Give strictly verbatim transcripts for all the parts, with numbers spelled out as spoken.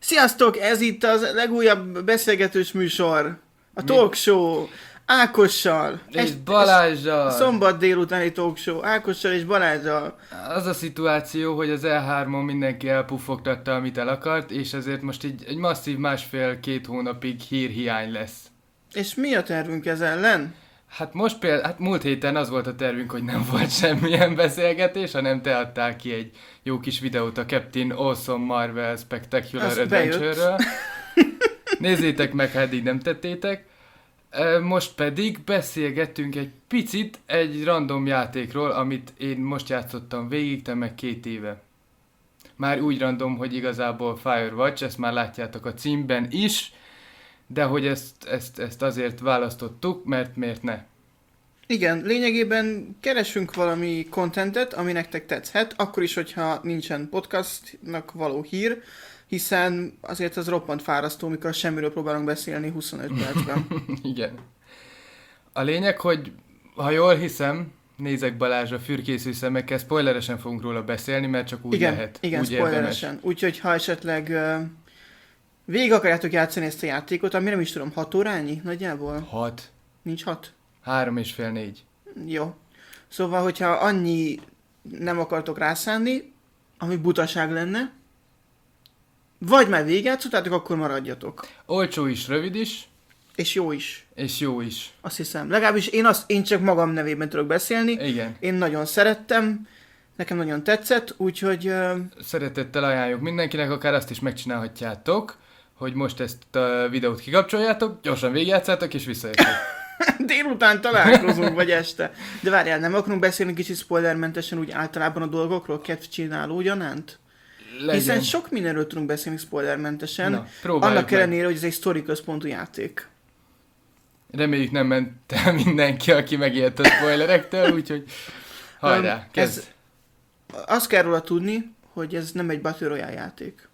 Sziasztok, ez itt az legújabb beszélgetős műsor, a talk show, Ákossal. És Balázsjal. Szombat délutáni talk show, Ákossal és Balázsjal. Az a szituáció, hogy az E hármon mindenki elpuffogtatta, amit el akart, és ezért most így egy masszív másfél-két hónapig hírhiány lesz. És mi a tervünk ez ellen? Hát most például, hát múlt héten az volt a tervünk, hogy nem volt semmilyen beszélgetés, hanem te adtál ki egy jó kis videót a Captain Awesome Marvel Spectacular Az Adventure-ről. Nézzétek meg, ha eddig nem tettétek. Most pedig beszélgettünk egy picit egy random játékról, amit én most játszottam végig, te meg két éve. Már úgy random, hogy igazából Firewatch, ezt már látjátok a címben is, de hogy ezt, ezt, ezt azért választottuk, mert miért ne? Igen, lényegében keresünk valami contentet, ami nektek tetszhet, akkor is, hogyha nincsen podcastnak való hír, hiszen azért az roppant fárasztó, mikor semmiről próbálunk beszélni huszonöt percben. Igen. A lényeg, hogy ha jól hiszem, nézek Balázsra fürkésző szemekkel, spoileresen fogunk róla beszélni, mert csak úgy igen, lehet. Igen, úgy spoileresen. Úgyhogy ha esetleg uh, végig akarjátok játszani ezt a játékot, ami nem is tudom, hat órányi nagyjából? Hat. Nincs hat? Három és fél négy. Jó. Szóval, hogyha annyi nem akartok rászánni, ami butaság lenne, vagy már végigjátszottátok, akkor maradjatok. Olcsó is, rövid is. És jó is. És jó is. Azt hiszem. Legalábbis én, azt, én csak magam nevében tudok beszélni. Igen. Én nagyon szerettem, nekem nagyon tetszett, úgyhogy... Uh... Szeretettel ajánljuk mindenkinek, akár azt is megcsinálhatjátok, hogy most ezt a videót kikapcsoljátok, gyorsan végigjátszátok és visszajöttek. Délután találkozunk, vagy este. De várjál, nem akarunk beszélni kicsit spoilermentesen úgy általában a dolgokról, kedv csináló ugyanánt? Legyen. Hiszen sok mindenről tudunk beszélni spoilermentesen, Na, annak ellenére, hogy ez egy sztori központú játék. Reméljük nem ment el mindenki, aki megijedt a spoilerektől, úgyhogy hajrá, um, kezd. Ez, azt kell róla tudni, hogy ez nem egy Battle Royale játék.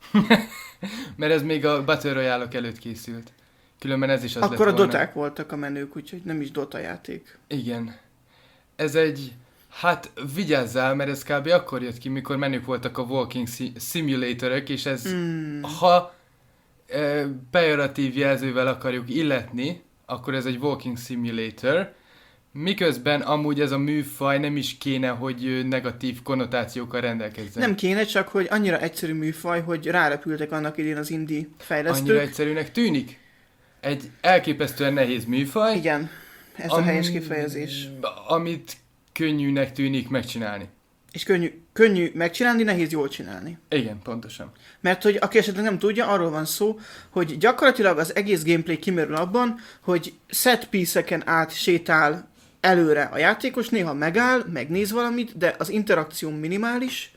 Mert ez még a Battle Royale-ok előtt készült. Különben ez is az Akkor lett a volna. doták voltak a menők, úgyhogy nem is Dota játék. Igen. Ez egy... Hát vigyázzál, mert ez kb. Akkor jött ki, mikor menők voltak a Walking Simulatorok, és ez, mm. ha e, pejoratív jelzővel akarjuk illetni, akkor ez egy Walking Simulator, miközben amúgy ez a műfaj nem is kéne, hogy negatív konnotációkkal rendelkezzen. Nem kéne, csak hogy annyira egyszerű műfaj, hogy rárepültek annak idén az indie fejlesztők. Annyira egyszerűnek tűnik? Egy elképesztően nehéz műfaj. Igen, ez am- a helyes kifejezés. Amit könnyűnek tűnik megcsinálni. És könnyű, könnyű megcsinálni, nehéz jól csinálni. Igen, pontosan. Mert hogy aki esetleg nem tudja, arról van szó, hogy gyakorlatilag az egész gameplay kimerül abban, hogy set piece-eken át sétál előre a játékos, néha megáll, megnéz valamit, de az interakció minimális,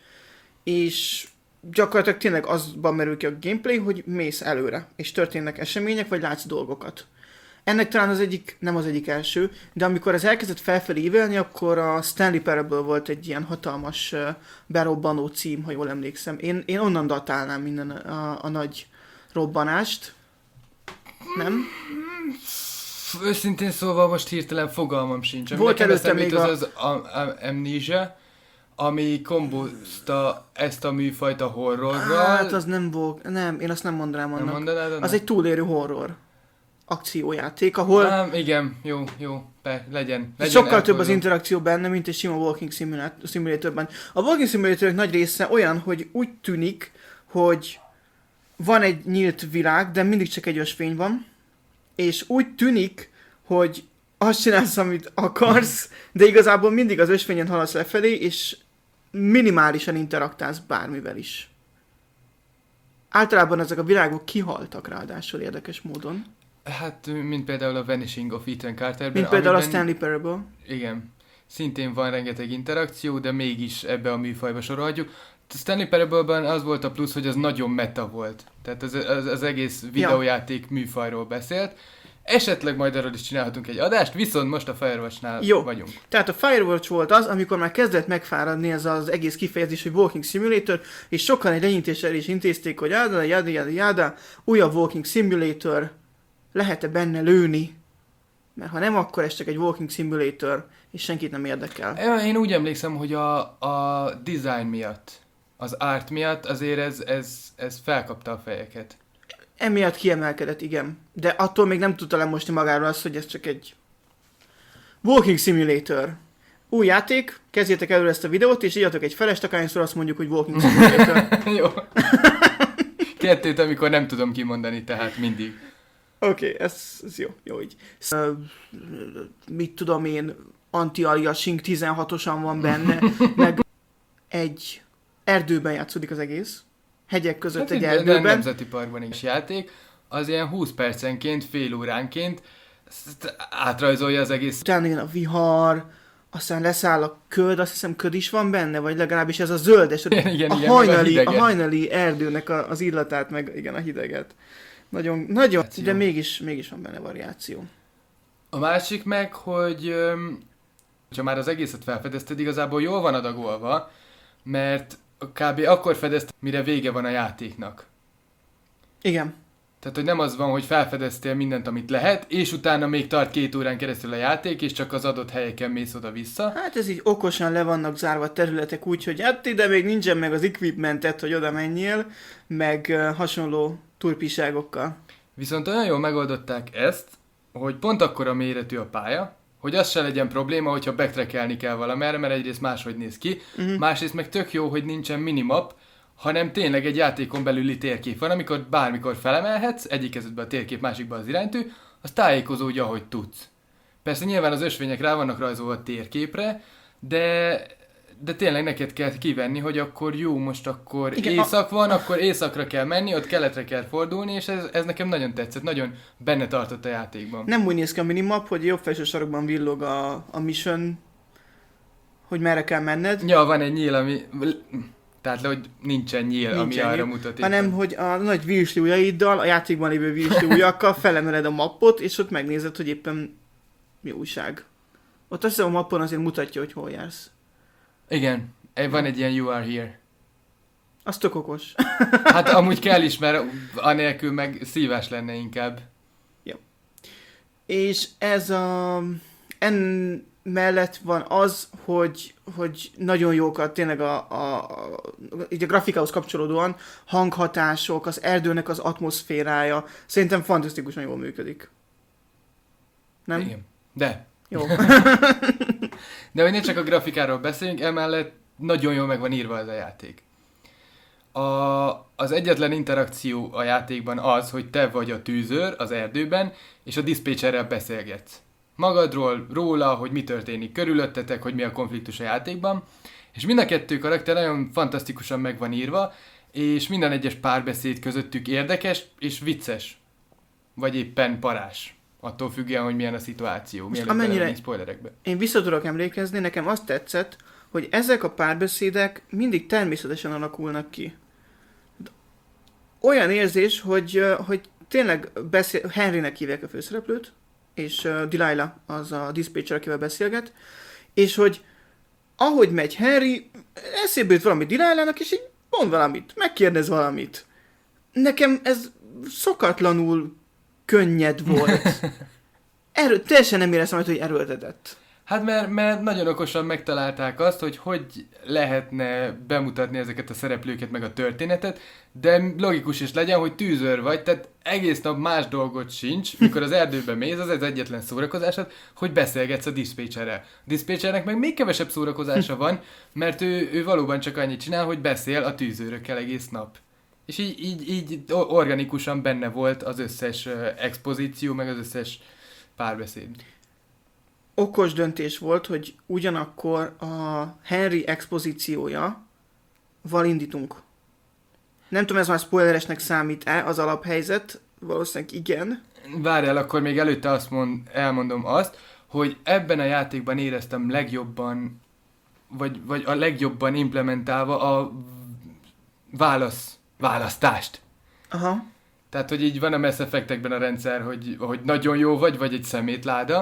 és gyakorlatilag tényleg azban merül ki a gameplay, hogy mész előre, és történnek események, vagy látsz dolgokat. Ennek talán az egyik, nem az egyik első, de amikor ez elkezdett felfelé ívelni, akkor a Stanley Parable volt egy ilyen hatalmas uh, berobbanó cím, ha jól emlékszem. Én, én onnan datálnám minden a, a nagy robbanást. Nem? Őszintén szólva most hirtelen fogalmam sincs. Ami volt előtte még az a... az Amnesia, ami kombozta ezt a műfajt a horrorral. Hát az nem volt, nem, én azt nem mondanám annak. Nem mondanád annak? Az egy túlélő horror akciójáték, ahol... Ám, igen, jó, jó, be, legyen. legyen sokkal elfogadom. több az interakció benne, mint egy sima Walking Simulatorban. A Walking Simulatorok nagy része olyan, hogy úgy tűnik, hogy van egy nyílt világ, de mindig csak egy ösvény van, és úgy tűnik, hogy azt csinálsz, amit akarsz, de igazából mindig az ösvényen haladsz lefelé, és minimálisan interaktálsz bármivel is. Általában ezek a világok kihaltak ráadásul érdekes módon. Hát, mint például a Vanishing of Ethan Carterben. Mint például amiben, a Stanley Parable. Igen. Szintén van rengeteg interakció, de mégis ebbe a műfajba sorolhatjuk. A Stanley Parable-ben az volt a plusz, hogy az nagyon meta volt. Tehát az, az, az egész videójáték ja. műfajról beszélt. Esetleg majd erről is csinálhatunk egy adást, viszont most a Firewatch-nál Jó. vagyunk. Tehát a Firewatch volt az, amikor már kezdett megfáradni ez az egész kifejezés, hogy Walking Simulator, és sokan egy lenyintéssel is intézték, hogy jáda, jáda, jáda, jáda, újabb Walking Simulator, lehet-e benne lőni? Mert ha nem, akkor ez csak egy Walking Simulator, és senkit nem érdekel. Én úgy emlékszem, hogy a, a design miatt, az art miatt azért ez, ez, ez felkapta a fejeket. emiatt kiemelkedett, igen. De attól még nem tudta lemosni magáról azt, hogy ez csak egy Walking Simulator. Új játék, kezdjétek előre ezt a videót, és írjatok egy felest, akárhányszor azt mondjuk, hogy Walking Simulator. Jó. Kettőt, amikor nem tudom kimondani, tehát mindig. Oké, okay, ez, ez jó, jó így. Uh, mit tudom én, anti-aliasing tizenhatosan van benne, meg egy erdőben játszódik az egész. Hegyek között hát egy erdőben. Nemzeti parkban is játék, az ilyen húsz percenként, fél óránként átrajzolja az egész. Utána jön a vihar, aztán leszáll a köd, azt hiszem köd is van benne, vagy legalábbis ez a zöldes, igen, igen, a, igen, hajnali, a, a hajnali erdőnek a, az illatát, meg igen, a hideget. Nagyon, nagyon, de mégis, mégis van benne variáció. A másik meg, hogy ha már az egészet felfedezted, igazából jól van adagolva, mert kb. Akkor fedezt, mire vége van a játéknak. Igen. Tehát, hogy nem az van, hogy felfedeztél mindent, amit lehet, és utána még tart két órán keresztül a játék, és csak az adott helyeken mész oda-vissza. Hát ez így okosan le vannak zárva területek úgy, hogy hát ide még nincsen meg az equipmentet, hogy oda menjél, meg uh, hasonló turpiságokkal. Viszont olyan jól megoldották ezt, hogy pont akkora méretű a pálya, hogy az se legyen probléma, hogyha backtrackelni kell valamerre, mert egyrészt máshogy néz ki, uh-huh. másrészt meg tök jó, hogy nincsen minimap, hanem tényleg egy játékon belüli térkép van, amikor bármikor felemelhetsz, egyik kezedben a térkép, másikban az iránytű, az tájékozódj, ahogy tudsz. Persze nyilván az ösvények rá vannak rajzolva a térképre, de, de tényleg neked kell kivenni, hogy akkor jó, most akkor igen, észak van, akkor északra kell menni, ott keletre kell fordulni, és ez, ez nekem nagyon tetszett, nagyon benne tartott a játékban. Nem úgy néz ki a minimap, hogy jobb felső sarokban villog a, a mission, hogy merre kell menned. Ja, van egy nyíl, ami... Tehát, hogy nincsen nyíl, nincsen ami nyíl, arra mutat. Hanem, éppen. Hogy a nagy virsli ujjaiddal, a játékban lévő virsli ujjakkal felemeled a mappot, és ott megnézed, hogy éppen mi újság. Ott azt hiszem a mappon azért mutatja, hogy hol jársz. Igen, van egy ilyen you are here. Az tök okos. Hát amúgy kell is, mert anélkül meg szívás lenne inkább. Jó. És ez a... En... mellett van az, hogy, hogy nagyon jókat tényleg a, a, a, így a grafikához kapcsolódóan hanghatások, az erdőnek az atmoszférája, szerintem fantasztikusan jól működik. Nem? Igen. De. Jó. De hogy ne csak a grafikáról beszéljünk, emellett nagyon jól meg van írva ez a játék. A, az egyetlen interakció a játékban az, hogy te vagy a tűzőr az erdőben, és a diszpécserrel beszélgetsz. Magadról, róla, hogy mi történik körülöttetek, hogy mi a konfliktus a játékban, és mind a kettő karakter nagyon fantasztikusan meg van írva, és minden egyes párbeszéd közöttük érdekes és vicces, vagy éppen parás, attól függően, hogy milyen a szituáció, milyen amennyire spoilerekbe. Én vissza tudok emlékezni, nekem azt tetszett, hogy ezek a párbeszédek mindig természetesen alakulnak ki. Olyan érzés, hogy, hogy tényleg beszél, Henrynek hívják a főszereplőt, és uh, Delilah az a diszpécser, akivel beszélget, és hogy ahogy megy Henry, eszébe jut valami Delilahnak, és így mond valamit, megkérdez valamit. Nekem ez szokatlanul könnyed volt. Erő, teljesen nem éreztem, hogy erőltetett. Hát mert, mert nagyon okosan megtalálták azt, hogy hogy lehetne bemutatni ezeket a szereplőket, meg a történetet, de logikus is legyen, hogy tűzőr vagy, tehát egész nap más dolgot sincs, mikor az erdőben mész, az az egyetlen szórakozásod, hogy beszélgetsz a diszpécserrel. A diszpécsernek meg még kevesebb szórakozása van, mert ő, ő valóban csak annyit csinál, hogy beszél a tűzőrökkel egész nap. És így, így, így organikusan benne volt az összes expozíció, meg az összes párbeszéd. Okos döntés volt, hogy ugyanakkor a Henry expozíciója val indítunk. Nem tudom, ez már spoileresnek számít-e az alaphelyzet? Valószínűleg igen. Várjál, akkor még előtte azt mond, elmondom azt, hogy ebben a játékban éreztem legjobban, vagy, vagy a legjobban implementálva a válasz, választást. Aha. Tehát, hogy így van a Mass Effect-ekben a rendszer, hogy, hogy nagyon jó vagy, vagy egy szemétláda.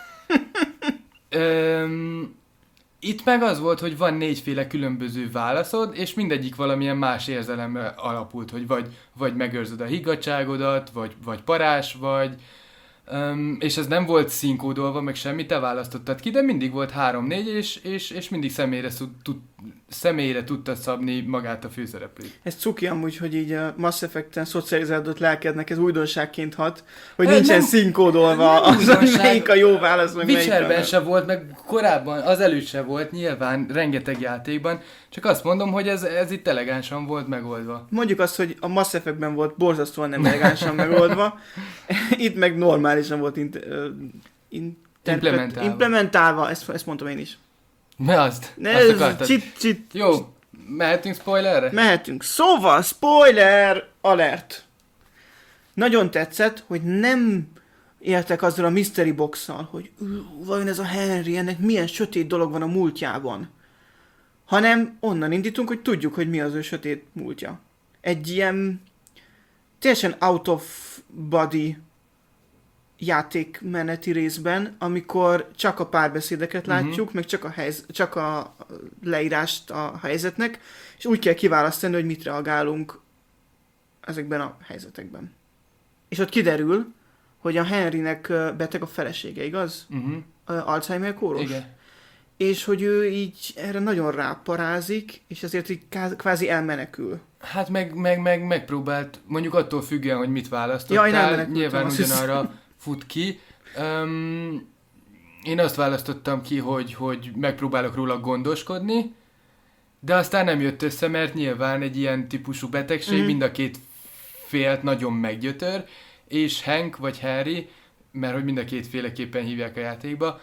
Öm, itt meg az volt, hogy van négyféle különböző válaszod, és mindegyik valamilyen más érzelemre alapult, hogy vagy, vagy megőrzöd a higgadtságodat, vagy, vagy parás vagy, öm, és ez nem volt színkódolva, meg semmi, te választottad ki, de mindig volt három-négy, és, és, és mindig személyre tud, személyre tudta szabni magát a főszereplőt. Ez cuki amúgy, hogy így a Mass Effect-en szocializálódott lelkednek ez újdonságként hat, hogy Ez nincsen nem- színkódolva nem az, hogy újdonság. melyik a jó válasz, meg melyik a Witcherben nem. se volt, meg korábban, az előtt se volt, nyilván rengeteg játékban, csak azt mondom, hogy ez, ez itt elegánsan volt megoldva. Mondjuk azt, hogy a Mass Effect-ben volt borzasztóan nem elegánsan megoldva, itt meg normálisan volt int, uh, interpret- Implementálva. implementálva, ezt, ezt mondtam én is. Ne azt, Ne, azt ez akartad. csit, csit, Jó, mehetünk spoilerre? mehetünk. Szóval, spoiler alert! Nagyon tetszett, hogy nem éltek azzal a mystery box-szal, hogy "Ú, vajon ez a Henry, ennek milyen sötét dolog van a múltjában. Hanem onnan indítunk, hogy tudjuk, hogy mi az ő sötét múltja. Egy ilyen teljesen out of body játékmeneti részben, amikor csak a párbeszédeket Mhm. látjuk, meg csak a, helyz- csak a leírást a helyzetnek, és úgy kell kiválasztani, hogy mit reagálunk ezekben a helyzetekben. És ott kiderül, hogy a Henrynek ö, beteg a felesége, igaz? Uh-huh. Ö, Alzheimer kóros. Igen. És hogy ő így erre nagyon ráparázik, és ezért így ká- kvázi elmenekül. Hát meg, meg, meg megpróbált, mondjuk attól függően, hogy mit választottál, Ja, én elmenekültem, nyilván azt ugyanarra fut ki. Um, én azt választottam ki, hogy, hogy megpróbálok róla gondoskodni, de aztán nem jött össze, mert nyilván egy ilyen típusú betegség Mhm. mind a két félt nagyon meggyötör, és Hank vagy Harry, mert hogy mind a két féleképpen hívják a játékba,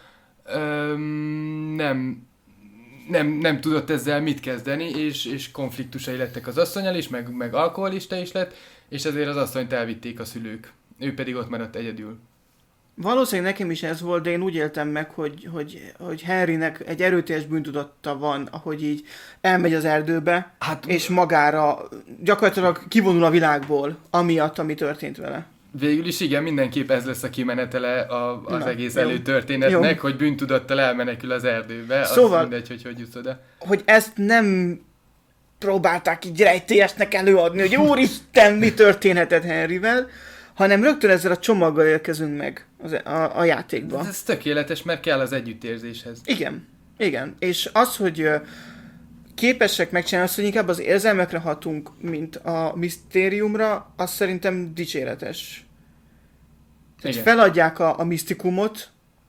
um, nem, nem, nem tudott ezzel mit kezdeni, és, és konfliktusai lettek az asszonnyal is, meg, meg alkoholista is lett, és ezért az asszonyt elvitték a szülők. Ő pedig ott maradt egyedül. Valószínűleg nekem is ez volt, de én úgy éltem meg, hogy, hogy, hogy Henrynek egy erőteljes bűntudata van, ahogy így elmegy az erdőbe, Hát és magára gyakorlatilag kivonul a világból, amiatt, ami történt vele. végül is igen, mindenképp ez lesz a kimenetele a, az Na, egész jó. előtörténetnek, Jó. hogy bűntudattal elmenekül az erdőbe. Szóval- Az mindegy, hogy hogy jutsz oda. Hogy ezt nem próbálták így rejtélyesnek előadni, hogy úristen, mi történhetett Henryvel, hanem rögtön ezzel a csomaggal érkezünk meg az, a, a játékba. Ez, ez tökéletes, mert kell az együttérzéshez. Igen, igen. És az, hogy ö, képesek megcsinálni azt, hogy inkább az érzelmekre hatunk, mint a misztériumra, az szerintem dicséretes. Tehát Igen. feladják a, a misztikumot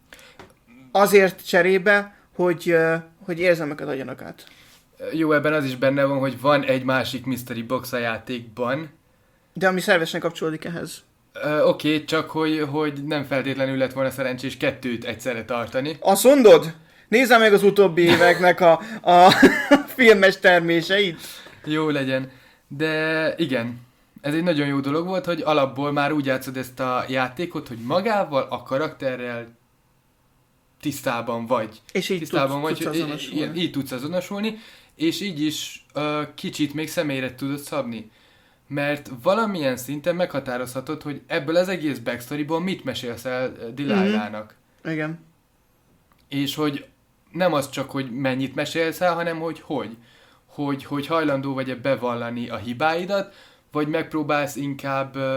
azért cserébe, hogy, ö, hogy érzelmeket adjanak át. Jó, ebben az is benne van, hogy van egy másik mystery box a játékban. De ami szervesen kapcsolódik ehhez. Ö, Oké, okay, csak hogy, hogy nem feltétlenül lett volna szerencsés kettőt egyszerre tartani. Azt mondod? Nézzem meg az utóbbi éveknek a, a filmes terméseit. Jó legyen. De igen, ez egy nagyon jó dolog volt, hogy alapból már úgy játszod ezt a játékot, hogy magával, a karakterrel tisztában vagy. És így Tisztában tudsz, vagy, tudsz hogy azonosulni. így, így tudsz azonosulni, és így is uh, kicsit még személyre tudod szabni. Mert valamilyen szinten meghatározhatod, hogy ebből az egész backstoryból mit mesélsz el uh, Delilah-nak. Igen. És hogy nem az csak, hogy mennyit mesélsz el, hanem hogy hogy. Hogy, hogy hajlandó vagy-e bevallani a hibáidat, vagy megpróbálsz inkább uh,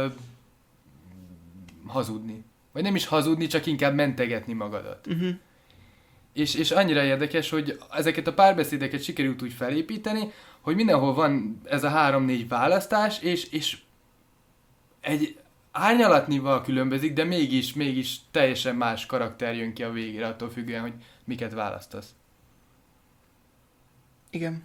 hazudni. Vagy nem is hazudni, csak inkább mentegetni magadat. Uh-huh. És, és annyira érdekes, hogy ezeket a párbeszédeket sikerült úgy felépíteni, hogy mindenhol van ez a három-négy választás, és, és egy árnyalatnyival különbözik, de mégis, mégis teljesen más karakter jön ki a végére, attól függően, hogy miket választasz. Igen.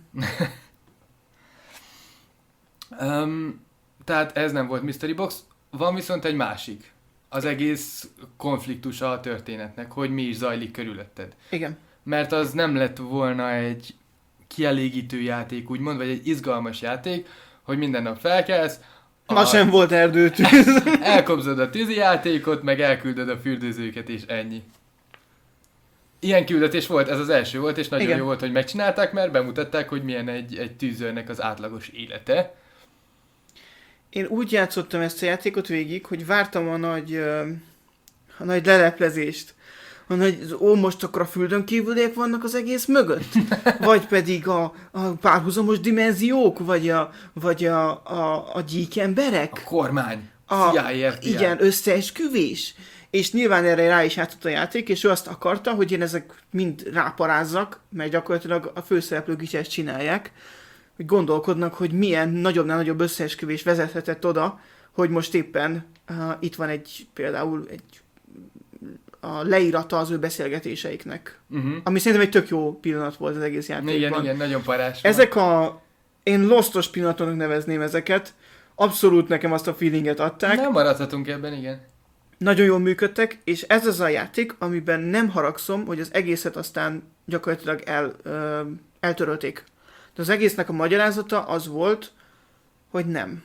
Um, tehát ez nem volt mystery box, van viszont egy másik. Az egész konfliktusa a történetnek, hogy mi is zajlik körülötted. Igen. Mert az nem lett volna egy kielégítő játék, úgymond, vagy egy izgalmas játék, hogy minden nap felkelsz, Ma a- sem volt erdőtűz. elkobzod a tűzi játékot, meg elküldöd a fürdőzőket, és ennyi. Ilyen küldetés volt, ez az első volt, és nagyon Igen. jó volt, hogy megcsinálták, mert bemutatták, hogy milyen egy, egy tűzőrnek az átlagos élete. Én úgy játszottam ezt a játékot végig, hogy vártam a nagy, ö, a nagy leleplezést. A nagy, ó, most akkor a földön kívüliek vannak az egész mögött? Vagy pedig a, a párhuzamos dimenziók? Vagy a, vagy a, a, a gyík emberek? A kormány, A, C I A, F B I. igen, összeesküvés. és nyilván erre rá is játszott a játék, és ő azt akarta, hogy én ezek mind ráparázzak, mert gyakorlatilag a főszereplők is ezt csinálják, hogy gondolkodnak, hogy milyen nagyobbnál nagyobb összeesküvés vezethetett oda, hogy most éppen uh, itt van egy, például egy a leírata az ő beszélgetéseiknek. Uh-huh. Ami szerintem egy tök jó pillanat volt az egész játékban. Igen, igen, nagyon parás. Ezek a... Én lostos pillanatoknak nevezném ezeket. Abszolút nekem azt a feelinget adták. Nem maradhatunk ebben, igen. Nagyon jól működtek, és ez az a játék, amiben nem haragszom, hogy az egészet aztán gyakorlatilag el, ö, eltörölték. De az egésznek a magyarázata az volt, hogy nem.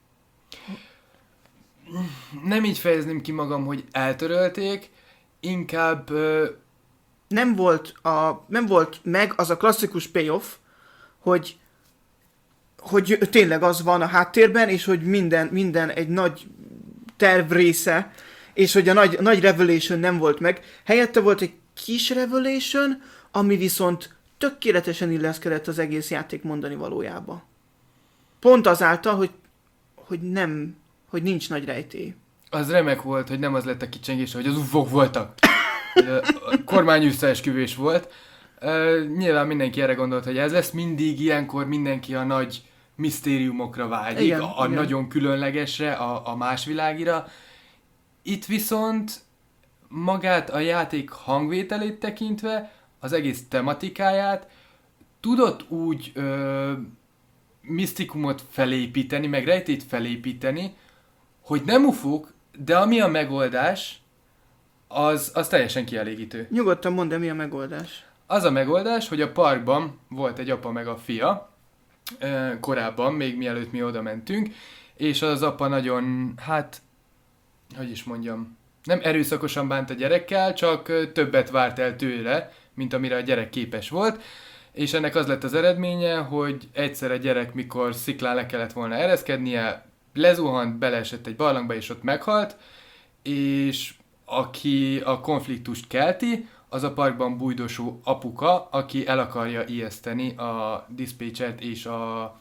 Nem így fejezném ki magam, hogy eltörölték, inkább... Ö... Nem volt, a, nem volt meg az a klasszikus payoff, hogy, hogy tényleg az van a háttérben, és hogy minden, minden egy nagy terv része, és hogy a nagy, nagy revelation nem volt meg. Helyette volt egy kis revelation, ami viszont tökéletesen illeszkedett az egész játék mondani valójába. Pont azáltal, hogy, hogy nem, hogy nincs nagy rejtély. Az remek volt, hogy nem az lett a kicsengés, hogy az ufók voltak. A kormány összeesküvés volt. Uh, nyilván mindenki erre gondolt, hogy ez lesz. Mindig ilyenkor mindenki a nagy misztériumokra vágyik, igen, a, a igen. nagyon különlegesre, a, a másvilágira. Itt viszont magát a játék hangvételét tekintve, az egész tematikáját tudott úgy ö, misztikumot felépíteni, meg rejtét felépíteni, hogy nem ufók, de ami a megoldás, az, az teljesen kielégítő. Nyugodtan mondd, de mi a megoldás? Az a megoldás, hogy a parkban volt egy apa meg a fia, ö, korábban, még mielőtt mi oda mentünk, és az apa nagyon, hát, hogy is mondjam, nem erőszakosan bánt a gyerekkel, csak többet várt el tőle, mint amire a gyerek képes volt, és ennek az lett az eredménye, hogy egyszer a gyerek, mikor sziklán le kellett volna ereszkednie, lezuhant, beleesett egy barlangba, és ott meghalt, és aki a konfliktust kelti, az a parkban bújdosó apuka, aki el akarja ijeszteni a diszpécsert és a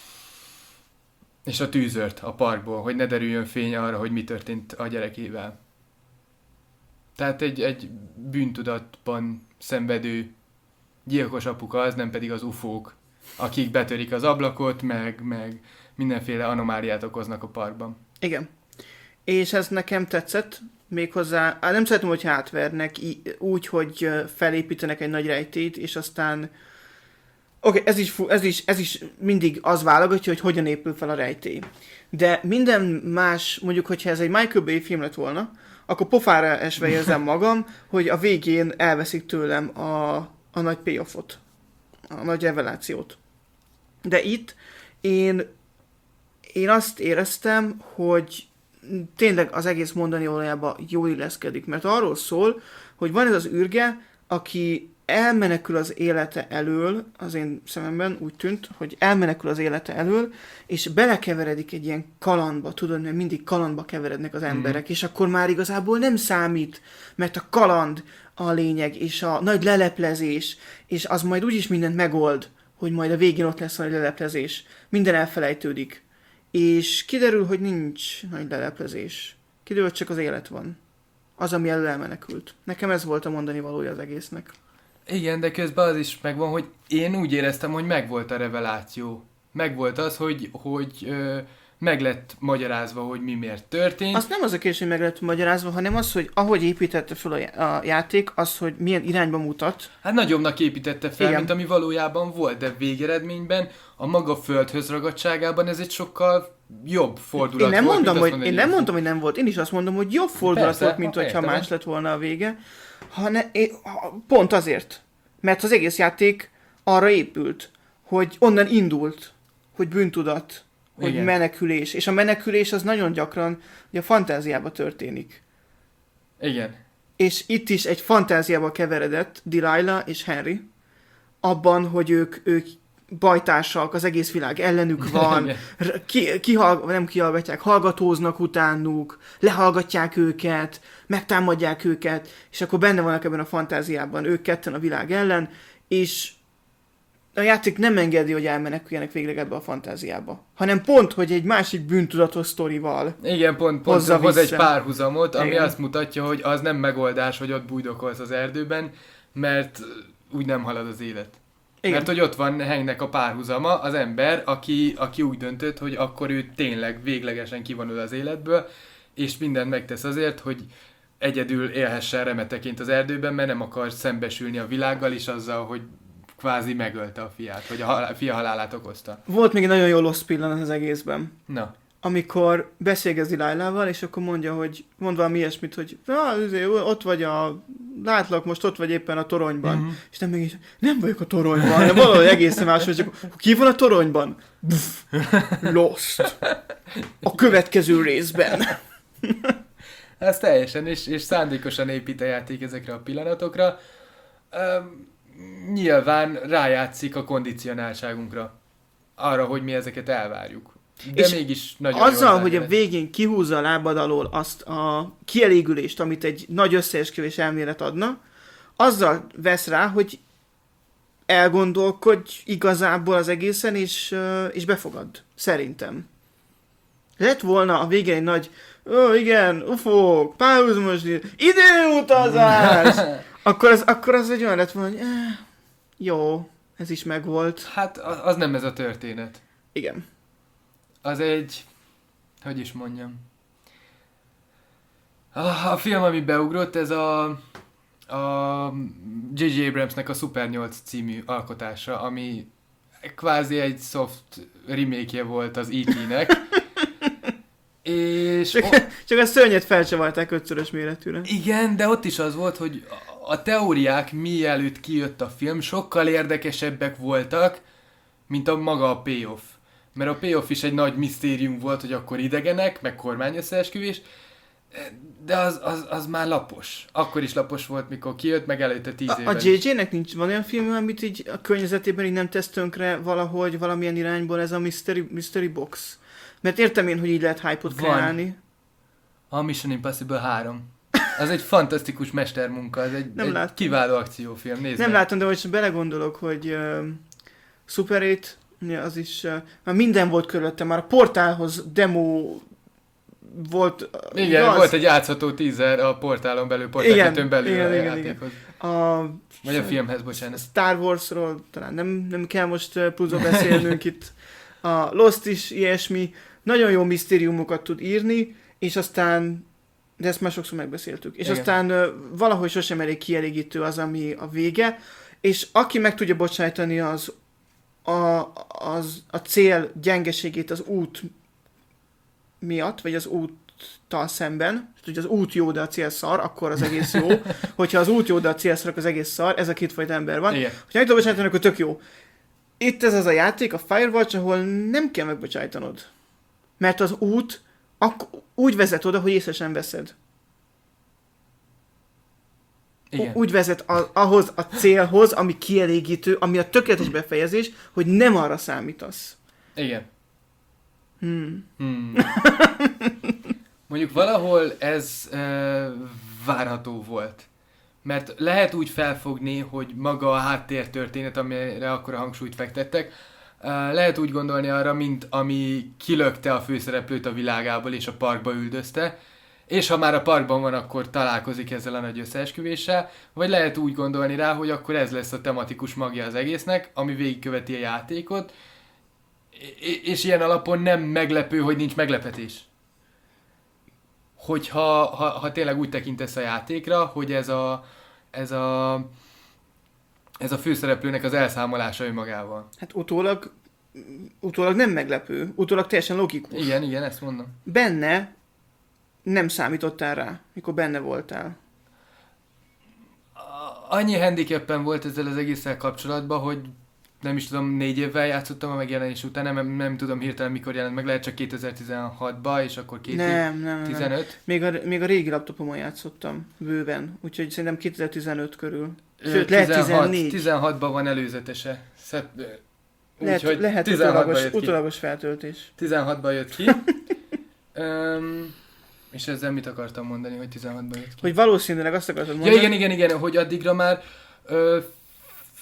és a tűzört a parkból, hogy ne derüljön fény arra, hogy mi történt a gyerekével. Tehát egy, egy bűntudatban szenvedő gyilkos apuka az, nem pedig az ufók, akik betörik az ablakot, meg, meg mindenféle anomáliát okoznak a parkban. Igen. És ez nekem tetszett, méghozzá, nem szeretem, hogy átvernek úgy, hogy felépítenek egy nagy rejtét, és aztán oké, okay, ez, is, ez, is, ez is mindig az válogatja, hogy hogyan épül fel a rejtély. De minden más, mondjuk, hogyha ez egy Michael Bay film lett volna, akkor pofára esve érzem magam, hogy a végén elveszik tőlem a, a nagy payoffot, a nagy revelációt. De itt én, én azt éreztem, hogy tényleg az egész mondani valójában jól illeszkedik, mert arról szól, hogy van ez az űrge, aki elmenekül az élete elől, az én szememben úgy tűnt, hogy elmenekül az élete elől, és belekeveredik egy ilyen kalandba, tudod, mert mindig kalandba keverednek az emberek, mm. és akkor már igazából nem számít, mert a kaland a lényeg, és a nagy leleplezés, és az majd úgyis mindent megold, hogy majd a végén ott lesz a nagy leleplezés. Minden elfelejtődik. És kiderül, hogy nincs nagy leleplezés. Kiderül, hogy csak az élet van. Az, ami elől elmenekült. Nekem ez volt a mondani valója az egésznek. Igen, de közben az is megvan, hogy én úgy éreztem, hogy megvolt a reveláció. Megvolt az, hogy, hogy ö, meg lett magyarázva, hogy mi miért történt. Azt nem az a kérdés, hogy meg lett magyarázva, hanem az, hogy ahogy építette fel a játék, az, hogy milyen irányba mutat. Hát nagyobbnak építette fel, igen, mint ami valójában volt, de végeredményben a maga földhöz ragadtságában ez egy sokkal jobb fordulat én nem volt. Mondom, hogy, mondani, én nem mondtam, hogy nem volt. Én is azt mondom, hogy jobb fordulat persze, volt, mint ha, hogyha értem. más lett volna a vége. Hanem, pont azért. Mert az egész játék arra épült, hogy onnan indult, hogy bűntudat, hogy igen, menekülés. És a menekülés az nagyon gyakran ugye a fantáziába történik. Igen. És itt is egy fantáziába keveredett Delilah és Henry, abban, hogy ők, ők bajtársak, az egész világ ellenük van, ki, kihallg- nem kihallgatják, hallgatóznak utánuk, lehallgatják őket, megtámadják őket, és akkor benne vannak ebben a fantáziában ők ketten a világ ellen, és a játék nem engedi, hogy elmeneküljenek végleg ebbe a fantáziába. Hanem pont, hogy egy másik bűntudatos sztorival. Igen, pont, pont hozza hoz egy vissza. párhuzamot, ami Igen. azt mutatja, hogy az nem megoldás, hogy ott bújdokolsz az erdőben, mert úgy nem halad az élet. Igen. Mert hogy ott van Hanknek a párhuzama, az ember, aki, aki úgy döntött, hogy akkor ő tényleg véglegesen kivonul az életből, és mindent megtesz azért, hogy egyedül élhessen remeteként az erdőben, mert nem akar szembesülni a világgal is azzal, hogy kvázi megölte a fiát, vagy a halál, fia halálát okozta. Volt még egy nagyon jó lost pillanat az egészben. Na. Amikor beszélgez Delilah-val, és akkor mondja, hogy mond valami ilyesmit, hogy ott vagy a... Látlak, most ott vagy éppen a toronyban. Mm-hmm. És nem meg is, nem vagyok a toronyban, de valahogy egészen máshogy, csak ki van a toronyban? Buff, lost. A következő részben. Ez teljesen, és, és szándékosan épít a játék ezekre a pillanatokra. Üm, nyilván rájátszik a kondicionáltságunkra. Arra, hogy mi ezeket elvárjuk. De és mégis nagyon azzal, jól hogy a zárja. végén kihúzza a lábad alól azt a kielégülést, amit egy nagy összeesküvés elmélet adna, azzal vesz rá, hogy elgondolkodj igazából az egészen, és, ö, és befogadd. Szerintem. Lett volna a végén egy nagy, ó, igen, ufók, párhuzamos időutazás! akkor, az, akkor az egy olyan lett volna, hogy eh, jó, ez is megvolt. Hát az az nem ez a történet. Igen. Az egy... Hogy is mondjam? A, a film, ami beugrott, ez a... a dzsé dzsé Abramsnek a Super nyolc című alkotása, ami kvázi egy soft remake-je volt az í té-nek. És... Csak, o- csak a szörnyet felcsavarták ötszörös méretűre. igen, de ott is az volt, hogy a- a teóriák mielőtt kijött a film sokkal érdekesebbek voltak, mint a maga a payoff. Mert a payoff is egy nagy misztérium volt, hogy akkor idegenek, meg kormányösszeesküvés, de az, az, az már lapos. Akkor is lapos volt, mikor kijött, meg előtte tíz A, évvel. a dzsé dzsének nincs van olyan film, amit így a környezetében így nem tesz tönkre valahogy, valamilyen irányból ez a Mystery, Mystery Box. Mert értem én, hogy így lehet hype-ot Van. kreálni. A Mission Impossible három. Az egy fantasztikus mestermunka, ez egy, Nem egy láttam. kiváló akciófilm, nézd Nem meg. látom, de most belegondolok, hogy uh, Super hét, ja, az is, uh, már minden volt körülötte, már a portálhoz demo volt. Uh, Igen, igaz? volt egy játszható teaser a portálon belül, portálkötőn belül igen, a igen, játékhoz. A, Vagy a filmhez, bocsánat. Star Warsról talán nem, nem kell most uh, pluszba beszélnünk itt. A Lost is ilyesmi. Nagyon jó misztériumokat tud írni, és aztán, de ezt már sokszor megbeszéltük, és Igen. aztán uh, valahogy sosem elég kielégítő az, ami a vége, és aki meg tudja bocsájtani az a, az, a cél gyengeségét az út miatt, vagy az úttal szemben, hogy az út jó, de a cél szar, akkor az egész jó. Hogyha az út jó, de a cél szar, akkor az egész szar, ez a kétfajta ember van. Igen. Ha meg tudod bocsájtani, akkor tök jó. Itt ez az a játék, a Firewatch, ahol nem kell megbocsájtanod. Mert az út ak- úgy vezet oda, hogy észre sem veszed. Igen. U- úgy vezet a- ahhoz a célhoz, ami kielégítő, ami a tökéletes befejezés, hogy nem arra számítasz. Igen. Hmm. Hmm. Mondjuk valahol ez uh, várható volt. Mert lehet úgy felfogni, hogy maga a háttértörténet, amire akkor a hangsúlyt fektettek, uh, lehet úgy gondolni arra, mint ami kilökte a főszereplőt a világából és a parkba üldözte, és ha már a parkban van, akkor találkozik ezzel a nagy összeesküvéssel, vagy lehet úgy gondolni rá, hogy akkor ez lesz a tematikus magja az egésznek, ami végigköveti a játékot, és ilyen alapon nem meglepő, hogy nincs meglepetés. Hogyha ha, ha tényleg úgy tekintesz a játékra, hogy ez a, ez a, ez a főszereplőnek az elszámolása önmagával. Hát utólag, utólag nem meglepő, utólag teljesen logikus. Igen, igen, ezt mondom. Benne nem számítottál rá, mikor benne voltál. Annyi handicappen volt ezzel az egésszel kapcsolatban, hogy nem is tudom, négy évvel játszottam a megjelenés után, nem, nem tudom hirtelen mikor jelent meg, lehet csak kétezer-tizenhatban, és akkor Nem, nem, nem. kétezer-tizenöt. Még a, még a régi laptopomon játszottam bőven, úgyhogy szerintem kétezer-tizenöt körül. Ö, Sőt, lehet tizenhat tizennégy. tizenhatban van előzetese. Szep, Lehet, úgyhogy lehet tizenhatban utolagos, jött ki. utolagos feltöltés. tizenhatban jött ki. Öm, és ezzel mit akartam mondani, hogy tizenhatban jött ki? Hogy valószínűleg azt akartad Ja, mondani. igen, igen, igen, hogy addigra már ö,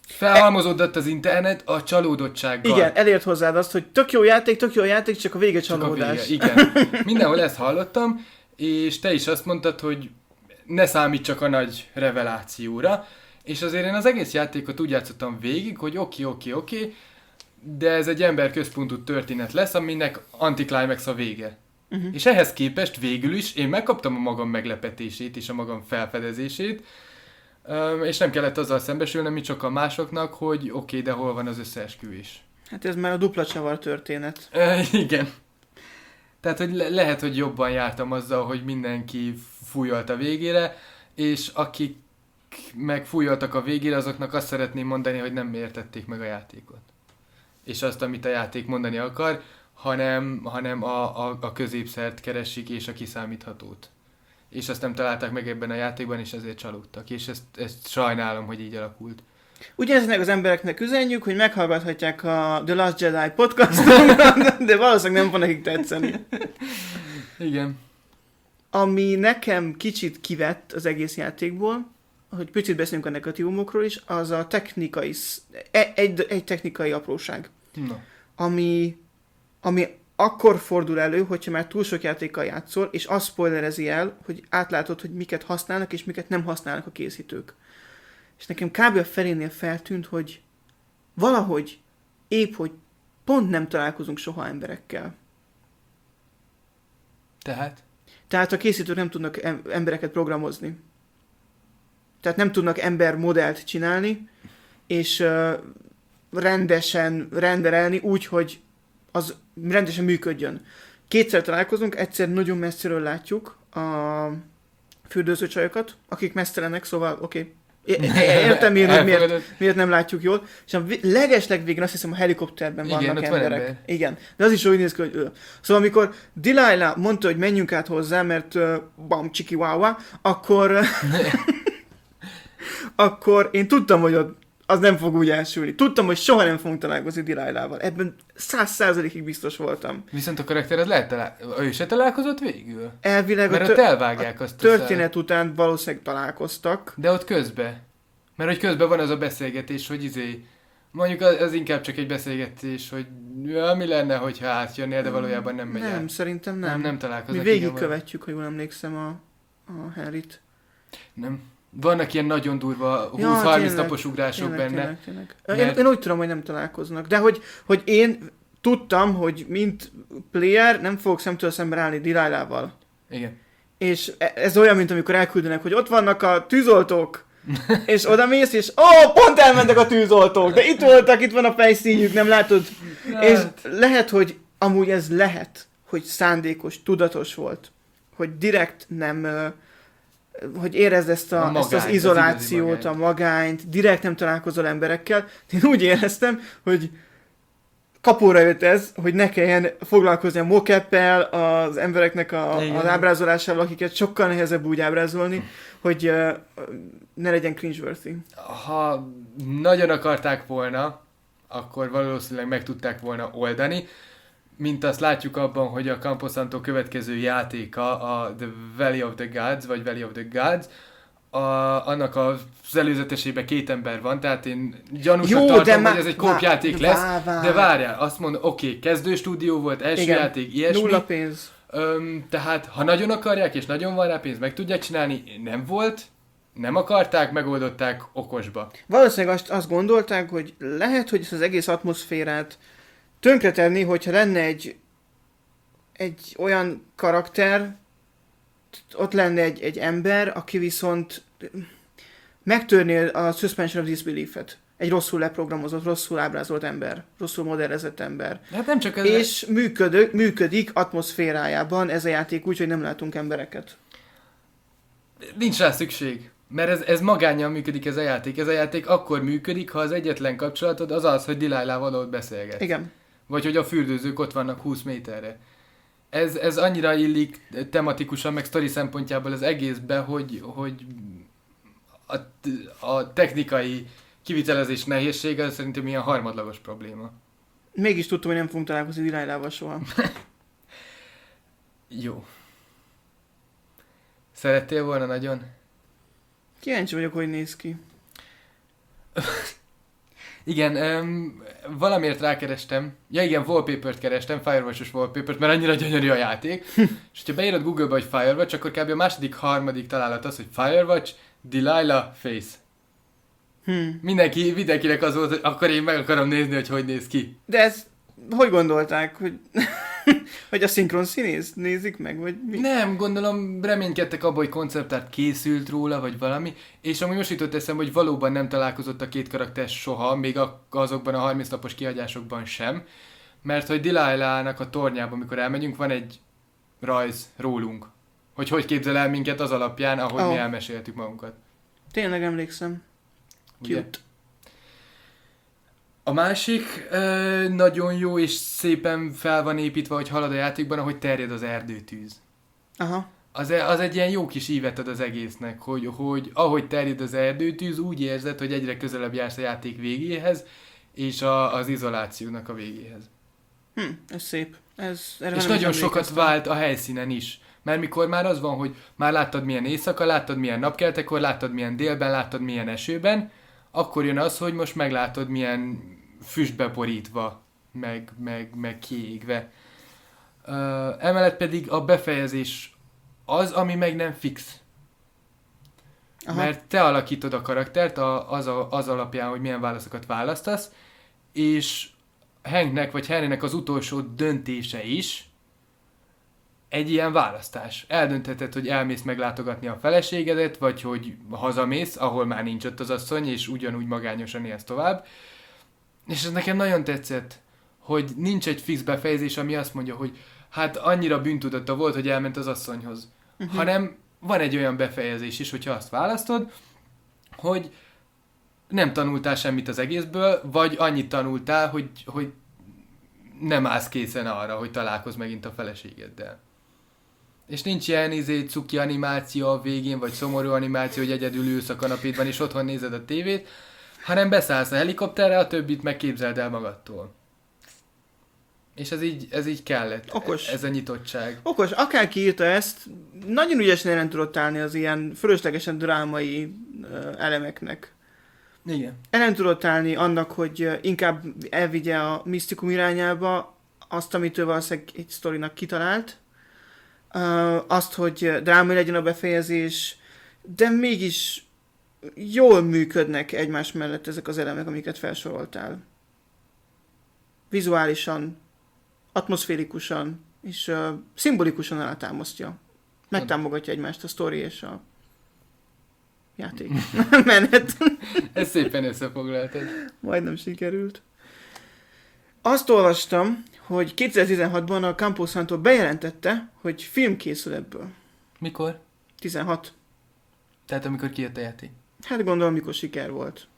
Felhalmozódott az internet a csalódottsággal. Igen, elért hozzád azt, hogy tök jó játék, tök jó játék, csak a vége Csak csalódás. a vége, igen. Mindenhol ezt hallottam, és te is azt mondtad, hogy ne számít csak a nagy revelációra, és azért én az egész játékot úgy játszottam végig, hogy oké, oké, oké, de ez egy emberközpontú történet lesz, aminek anticlimax a vége. Uh-huh. És ehhez képest végül is én megkaptam a magam meglepetését és a magam felfedezését, és nem kellett azzal szembesülnem, mint csak a másoknak, hogy oké, okay, de hol van az összeesküvés. Hát ez már a dupla csavar történet. E, igen. Tehát, hogy le- lehet, hogy jobban jártam azzal, hogy mindenki fújolt a végére, és akik meg fújoltak a végére, azoknak azt szeretném mondani, hogy nem értették meg a játékot. És azt, amit a játék mondani akar, hanem, hanem a, a, a középszert keresik és a kiszámíthatót. És azt nem találták meg ebben a játékban, és ezért csalódtak. És ezt, ezt sajnálom, hogy így alakult. Ugyaneznek az embereknek üzenjük, hogy meghallgathatják a The Last Jedi podcastunkat, de valószínűleg nem fog nekik tetszeni. Igen. Ami nekem kicsit kivett az egész játékból, hogy picit beszélünk a negatívumokról is, az a technikai, egy, egy technikai apróság. Na. Ami, ami akkor fordul elő, hogyha már túl sok játékkal játszol, és azt spoilerezi el, hogy átlátod, hogy miket használnak, és miket nem használnak a készítők. És nekem kb. A felénél feltűnt, hogy valahogy épp, hogy pont nem találkozunk soha emberekkel. Tehát? Tehát a készítők nem tudnak embereket programozni. Tehát nem tudnak embermodellt csinálni, és uh, rendesen renderelni úgy, hogy az rendesen működjön. Kétszer találkozunk, egyszer nagyon messziről látjuk a fürdőzőcsajokat, akik mesztelenek, szóval oké. Okay. Értem én, hogy miért, miért nem látjuk jól. És a legesleg végén azt hiszem a helikopterben igen, vannak emberek. Van ember. Igen, de az is úgy néz ki, hogy ő. Szóval amikor Delilah mondta, hogy menjünk át hozzá, mert uh, bam, csiki wawa, akkor akkor én tudtam, hogy ott az nem fog úgy elsülni. Tudtam, hogy soha nem fogunk találkozni Delilah-val. Ebben száz százalékig biztos voltam. Viszont a karakter az lehet találkozni. Ő se találkozott végül? Elvileg mert a, tör- ott elvágják a azt történet után valószínűleg találkoztak. De ott közben. Mert hogy közben van az a beszélgetés, hogy izé... Mondjuk az, az inkább csak egy beszélgetés, hogy ja, mi lenne, hogyha átjönnél, de valójában nem megy Nem, át. szerintem nem. Nem, nem találkoznak. Mi végigkövetjük, ha jól emlékszem, a, a Henryt. Nem. Vannak ilyen nagyon durva ja, húsz-harminc napos ugrások tényleg, benne. Tényleg, tényleg. Mert... Én, én úgy tudom, hogy nem találkoznak. De hogy, hogy én tudtam, hogy mint player nem fogok szemtől szemben állni Delilah-val. Igen. És ez olyan, mint amikor elküldenek, hogy ott vannak a tűzoltók, és oda mész, és ó, oh, pont elmentek a tűzoltók, de itt voltak, itt van a fejszínjük, nem látod? Hát. És lehet, hogy amúgy ez lehet, hogy szándékos, tudatos volt, hogy direkt nem... hogy érezd ezt, a, a magányt, ezt az izolációt, az a magányt, direkt nem találkozol emberekkel. Én úgy éreztem, hogy kapóra jött ez, hogy ne kelljen foglalkozni a mock-up-el, az embereknek a, az ábrázolásával, akiket sokkal nehezebb úgy ábrázolni, hogy uh, ne legyen cringe-worthy. Ha nagyon akarták volna, akkor valószínűleg meg tudták volna oldani, mint azt látjuk abban, hogy a Camposanto következő játéka, a The Valley of the Gods, vagy Valley of the Gods, a, annak az előzetesében két ember van, tehát én gyanúsnak tartom, hogy ez egy kópjáték lesz, vá, vá. De várjál, azt mondom, oké, okay, kezdő stúdió volt, első igen, játék, ilyesmi. Nulla pénz. Öm, tehát, ha nagyon akarják, és nagyon van rá pénz, meg tudják csinálni, nem volt, nem akarták, megoldották okosba. Valószínűleg azt, azt gondolták, hogy lehet, hogy ezt az egész atmoszférát tönkretenni, hogyha lenne egy, egy olyan karakter, ott lenne egy, egy ember, aki viszont megtörné a suspension of disbelief-et. Egy rosszul leprogramozott, rosszul ábrázolt ember, rosszul modellezett ember. Hát nem csak ez és le... működő, működik atmoszférájában ez a játék úgy, hogy nem látunk embereket. Nincs rá szükség. Mert ez, ez magánnyal működik ez a játék. Ez a játék akkor működik, ha az egyetlen kapcsolatod az az, hogy Delilah-val ott beszélget. Igen. Vagy hogy a fürdőzők ott vannak húsz méterre. Ez, ez annyira illik tematikusan, meg sztori szempontjából az egészbe, hogy, hogy a, a technikai kivitelezés nehézsége az szerintem ilyen harmadlagos probléma. Mégis tudtam, hogy nem fogunk találkozni Delilah-val soha. Jó. Szerettél volna nagyon? Kíváncsi vagyok, hogy néz ki. Igen, um, valamiért rákerestem, ja igen, wallpaper-t kerestem, Firewatch-os wallpaper-t, mert annyira gyönyörű a játék, és ha beírod Google-ba, hogy Firewatch, akkor kb. A második, harmadik találat az, hogy Firewatch, Delilah, Face. Hmm. Mindenki, mindenkinek az volt, hogy akkor én meg akarom nézni, hogy hogy néz ki. De ez, hogy gondolták, hogy, hogy a szinkron színész nézik meg, vagy mi? Nem, gondolom reménykedtek abban, hogy konceptárt készült róla, vagy valami, és amúgy most jutott eszembe, hogy valóban nem találkozott a két karakter soha, még azokban a harminc napos kihagyásokban sem, mert hogy Delilah-nak a tornyában, amikor elmegyünk, van egy rajz rólunk, hogy hogy képzel el minket az alapján, ahogy oh. mi elmeséltük magunkat. Tényleg emlékszem. Ugye? Cute. A másik ö, nagyon jó és szépen fel van építve, hogy halad a játékban, ahogy terjed az erdőtűz. Aha. Az, az egy ilyen jó kis ívet ad az egésznek, hogy, hogy ahogy terjed az erdőtűz, úgy érzed, hogy egyre közelebb jársz a játék végéhez, és a, az izolációnak a végéhez. Hm, ez szép. Ez, és nagyon sokat vált a helyszínen is. Mert mikor már az van, hogy már láttad milyen éjszaka, láttad milyen napkeltekor, láttad milyen délben, láttad milyen esőben, akkor jön az, hogy most meglátod milyen füstbe borítva, meg, meg, meg kiégve. Uh, emellett pedig a befejezés az, ami meg nem fix. Aha. Mert te alakítod a karaktert a, az, a, az alapján, hogy milyen válaszokat választasz, és Hanknek vagy Henrynek az utolsó döntése is egy ilyen választás. Eldöntheted, hogy elmész meglátogatni a feleségedet, vagy hogy hazamész, ahol már nincs ott az asszony, és ugyanúgy magányosan élsz tovább. És ez nekem nagyon tetszett, hogy nincs egy fix befejezés, ami azt mondja, hogy hát annyira bűntudata volt, hogy elment az asszonyhoz. Uh-huh. Hanem van egy olyan befejezés is, hogyha azt választod, hogy nem tanultál semmit az egészből, vagy annyit tanultál, hogy, hogy nem állsz készen arra, hogy találkozz megint a feleségeddel. És nincs ilyen izé, cuki animáció a végén, vagy szomorú animáció, hogy egyedül ülsz a kanapédban, és otthon nézed a tévét, hanem beszállsz a helikopterre, a többit meg képzeld el magadtól. És ez így, ez így kellett. Okos. Ez a nyitottság. Okos. Akárki írta ezt, nagyon ügyesen ellen tudott állni az ilyen fölöslegesen drámai uh, elemeknek. Igen. Ellen tudott állni annak, hogy inkább elvigye a misztikum irányába azt, amit ő valószínűleg egy sztorinak kitalált. Uh, azt, hogy drámai legyen a befejezés, de mégis jól működnek egymás mellett ezek az elemek, amiket felsoroltál. Vizuálisan, atmoszférikusan és uh, szimbolikusan alátámasztja. Megtámogatja egymást a sztori és a játék. Menet. Ezt szépen összefoglaltad. Majdnem sikerült. Azt olvastam, hogy kétezer-tizenhatban a Campo Santo bejelentette, hogy film készül ebből. Mikor? tizenhat. Tehát amikor kijött a játék. Hát gondolom, mikor siker volt.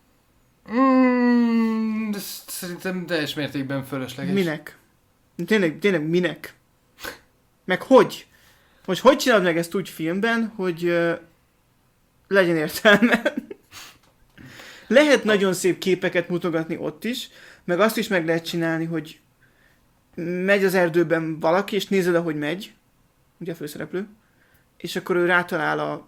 Mm, de szerintem teljes mértékben fölösleges. Minek? Tényleg, tényleg minek? Meg hogy? Most hogy csinálod meg ezt úgy filmben, hogy uh, legyen értelme? Lehet nagyon szép képeket mutogatni ott is, meg azt is meg lehet csinálni, hogy megy az erdőben valaki, és nézed, ahogy megy, ugye a főszereplő, és akkor ő rátalál a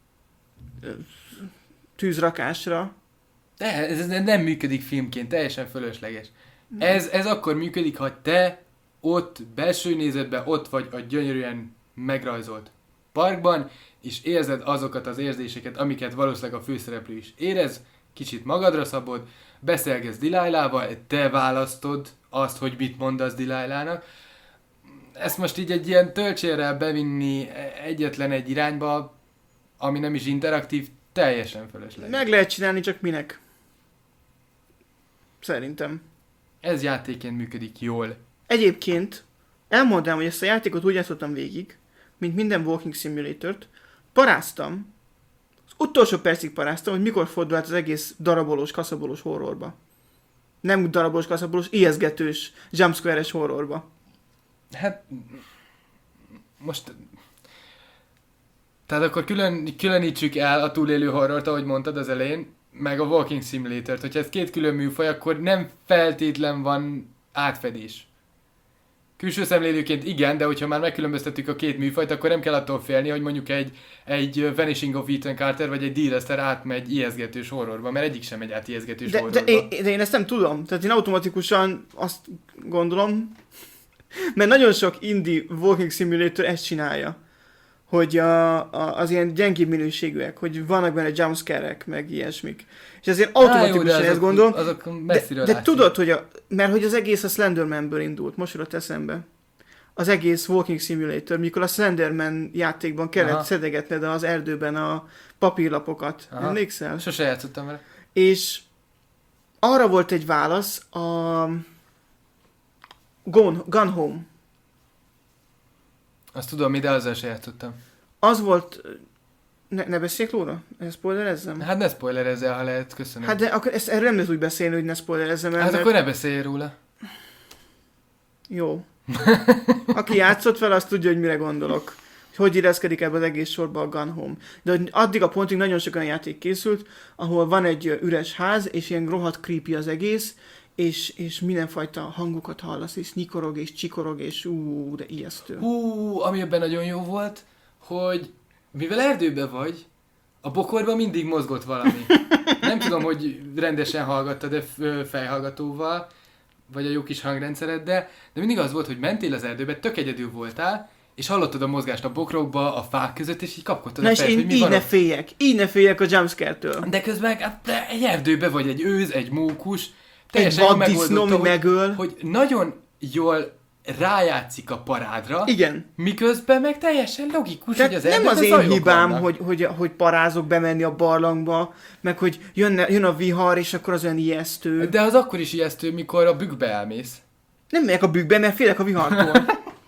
tűzrakásra. De ez nem működik filmként, teljesen fölösleges. Ez, ez akkor működik, ha te ott belső nézetben ott vagy a gyönyörűen megrajzolt parkban, és érzed azokat az érzéseket, amiket valószínűleg a főszereplő is érez, kicsit magadra szabod, beszélgetsz Delilával, te választod azt, hogy mit mondasz Delilahnak. Ezt most így egy ilyen töltsérrel bevinni egyetlen egy irányba, ami nem is interaktív, teljesen fölösleges. Meg lehet csinálni, csak minek? Szerintem. Ez játékként működik jól. Egyébként elmondám, hogy ezt a játékot úgy játszottam végig, mint minden Walking Simulator-t. Paráztam, az utolsó percig paráztam, hogy mikor fordul át az egész darabolós, kaszabolós horrorba. Nem darabolós, kaszabolós, ijeszgetős, jumpscare-es horrorba. Hát, most... Tehát akkor külön, különítsük el a túlélő horrort, ahogy mondtad az elején, meg a Walking Simulator-t. Hogyha ez két külön műfaj, akkor nem feltétlen van átfedés. Külső szemlélőként igen, de hogyha már megkülönböztettük a két műfajt, akkor nem kell attól félni, hogy mondjuk egy, egy Vanishing of Ethan Carter vagy egy Deer átmegy ijesztgetős horrorba, mert egyik sem megy át ijeszgetős de, horrorba. De én, de én ezt nem tudom. Tehát én automatikusan azt gondolom, mert nagyon sok indie walking simulator ezt csinálja, hogy a, a, az ilyen gyengébb minőségűek, hogy vannak benne jumpscare-ek, meg ilyesmik. És ezért automatikusan Á, jó, ezt gondolom. Azok messziről de, de tudod, hogy a, mert hogy az egész a Slendermanből indult, most jutott eszembe. Az egész walking simulator, mikor a Slenderman játékban kellett Aha. szedegetned az erdőben a papírlapokat. Aha. Emlékszel? Sose játszottam vele. És arra volt egy válasz a Gone, Gone Home. Azt tudom, ide azzal se játszottam. Az volt... Ne, ne beszéljek róla? Ne spoilerezzem? Hát ne spoilerezzel, ha lehet, köszönöm. Hát de akkor ezt, erről nem lehet úgy beszélni, hogy ne spoilerezzem el. Hát mert... akkor ne beszélj róla. Jó. Aki játszott vele, azt tudja, hogy mire gondolok. Hogy illeszkedik ebbe az egész sorba a Gone Home. De addig a pontig nagyon sok olyan játék készült, ahol van egy üres ház, és ilyen rohadt creepy az egész, és, és mindenfajta hangokat hallasz, és nyikorog, és csikorog, és ú, de ijesztő. Hú, ami ebben nagyon jó volt, hogy mivel erdőben vagy, a bokorban mindig mozgott valami. Nem tudom, hogy rendesen hallgattad, de fejhallgatóval, vagy a jó kis hangrendszereddel, de mindig az volt, hogy mentél az erdőbe, tök egyedül voltál, és hallottad a mozgást a bokrokba, a fák között, és így kapkodtad Na a és fejt, én hogy mi így van ne ott. féljek, így ne féljek a jumpscare-től. De közben hát, de egy erdőbe vagy, egy őz, egy mókus, egy vaddisznó, ami megöl. Hogy, hogy nagyon jól rájátszik a parádra, igen. Miközben meg teljesen logikus, tehát hogy az nem az én hibám, hogy, hogy, hogy parázok bemenni a barlangba, meg hogy jönne, jön a vihar, és akkor az olyan ijesztő. De az akkor is ijesztő, mikor a bükkbe elmész. Nem megyek a bükkbe, mert félek a vihartól.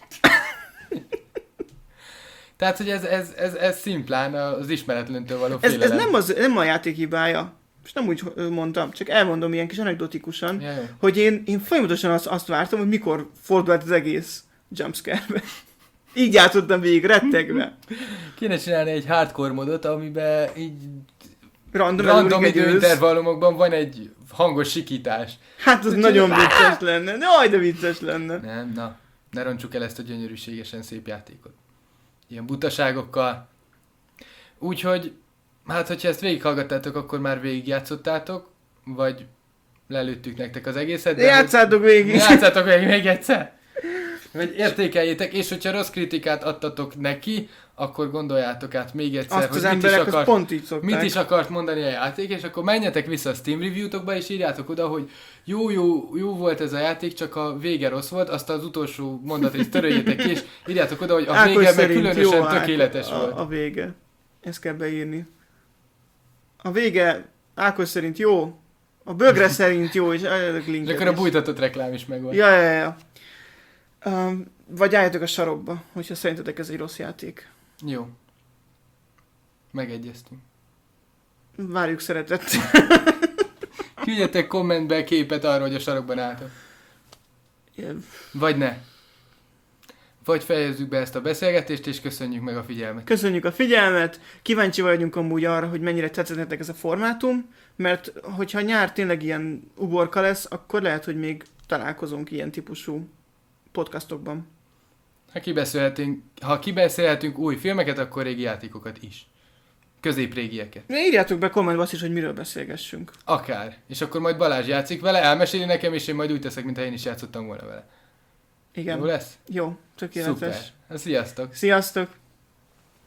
Tehát, hogy ez, ez, ez, ez szimplán az ismeretlentől való ez, félelem. ez nem, az, nem a játék hibája. Most nem úgy mondtam, csak elmondom ilyen kis anekdotikusan, ja, hogy én, én folyamatosan azt, azt vártam, hogy mikor fordul át az egész jumpscare-be. Így játszottam végig, rettegve. Kéne csinálni egy hardcore modot, amiben így random, random időintervallumokban van egy hangos sikítás. Hát az nagyon vicces lenne. Jaj, de vicces lenne. Nem, na, ne roncsuk el ezt a gyönyörűségesen szép játékot. Ilyen butaságokkal. Úgyhogy, hát hogyha ezt végighallgattátok, akkor már végigjátszottátok, vagy lelőttük nektek az egészet. De játszátok végig. Játszátok végig még egyszer. Vagy értékeljétek, és hogyha rossz kritikát adtatok neki, akkor gondoljátok át még egyszer, azt hogy az mit is, akart, pont így szokták. mit is akart mondani a játék, és akkor menjetek vissza a Steam review-tokba, és írjátok oda, hogy jó, jó, jó volt ez a játék, csak a vége rossz volt, azt az utolsó mondatrészt töröljétek ki, és írjátok oda, hogy a Ákos vége meg különösen jó, tökéletes a, volt. A, a vége. Ezt kell beírni. A vége Ákos szerint jó, a bögre szerint jó, és a És akkor a bújtatott reklám is megvan. Ja, ja, ja. Um, vagy álljatok a sarokba, hogyha szerintetek ez egy rossz játék. Jó. Megegyeztünk. Várjuk szeretettel. Küldjetek kommentbe képet arról, hogy a sarokban álltok. Vagy ne. Vagy fejezzük be ezt a beszélgetést, és köszönjük meg a figyelmet. Köszönjük a figyelmet, kíváncsi vagyunk amúgy arra, hogy mennyire tetszett nektek ez a formátum, mert hogyha nyár tényleg ilyen uborka lesz, akkor lehet, hogy még találkozunk ilyen típusú podcastokban. Ha kibeszélhetünk, ha kibeszélhetünk új filmeket, akkor régi játékokat is. Középrégieket. Írjátok be kommentbe azt is, hogy miről beszélgessünk. Akár. És akkor majd Balázs játszik vele, elmeséli nekem, és én majd úgy teszek, mintha én is játszottam volna vele. Igen. Jó lesz? Jó, tökéletes. Szuper. Sziasztok! Sziasztok!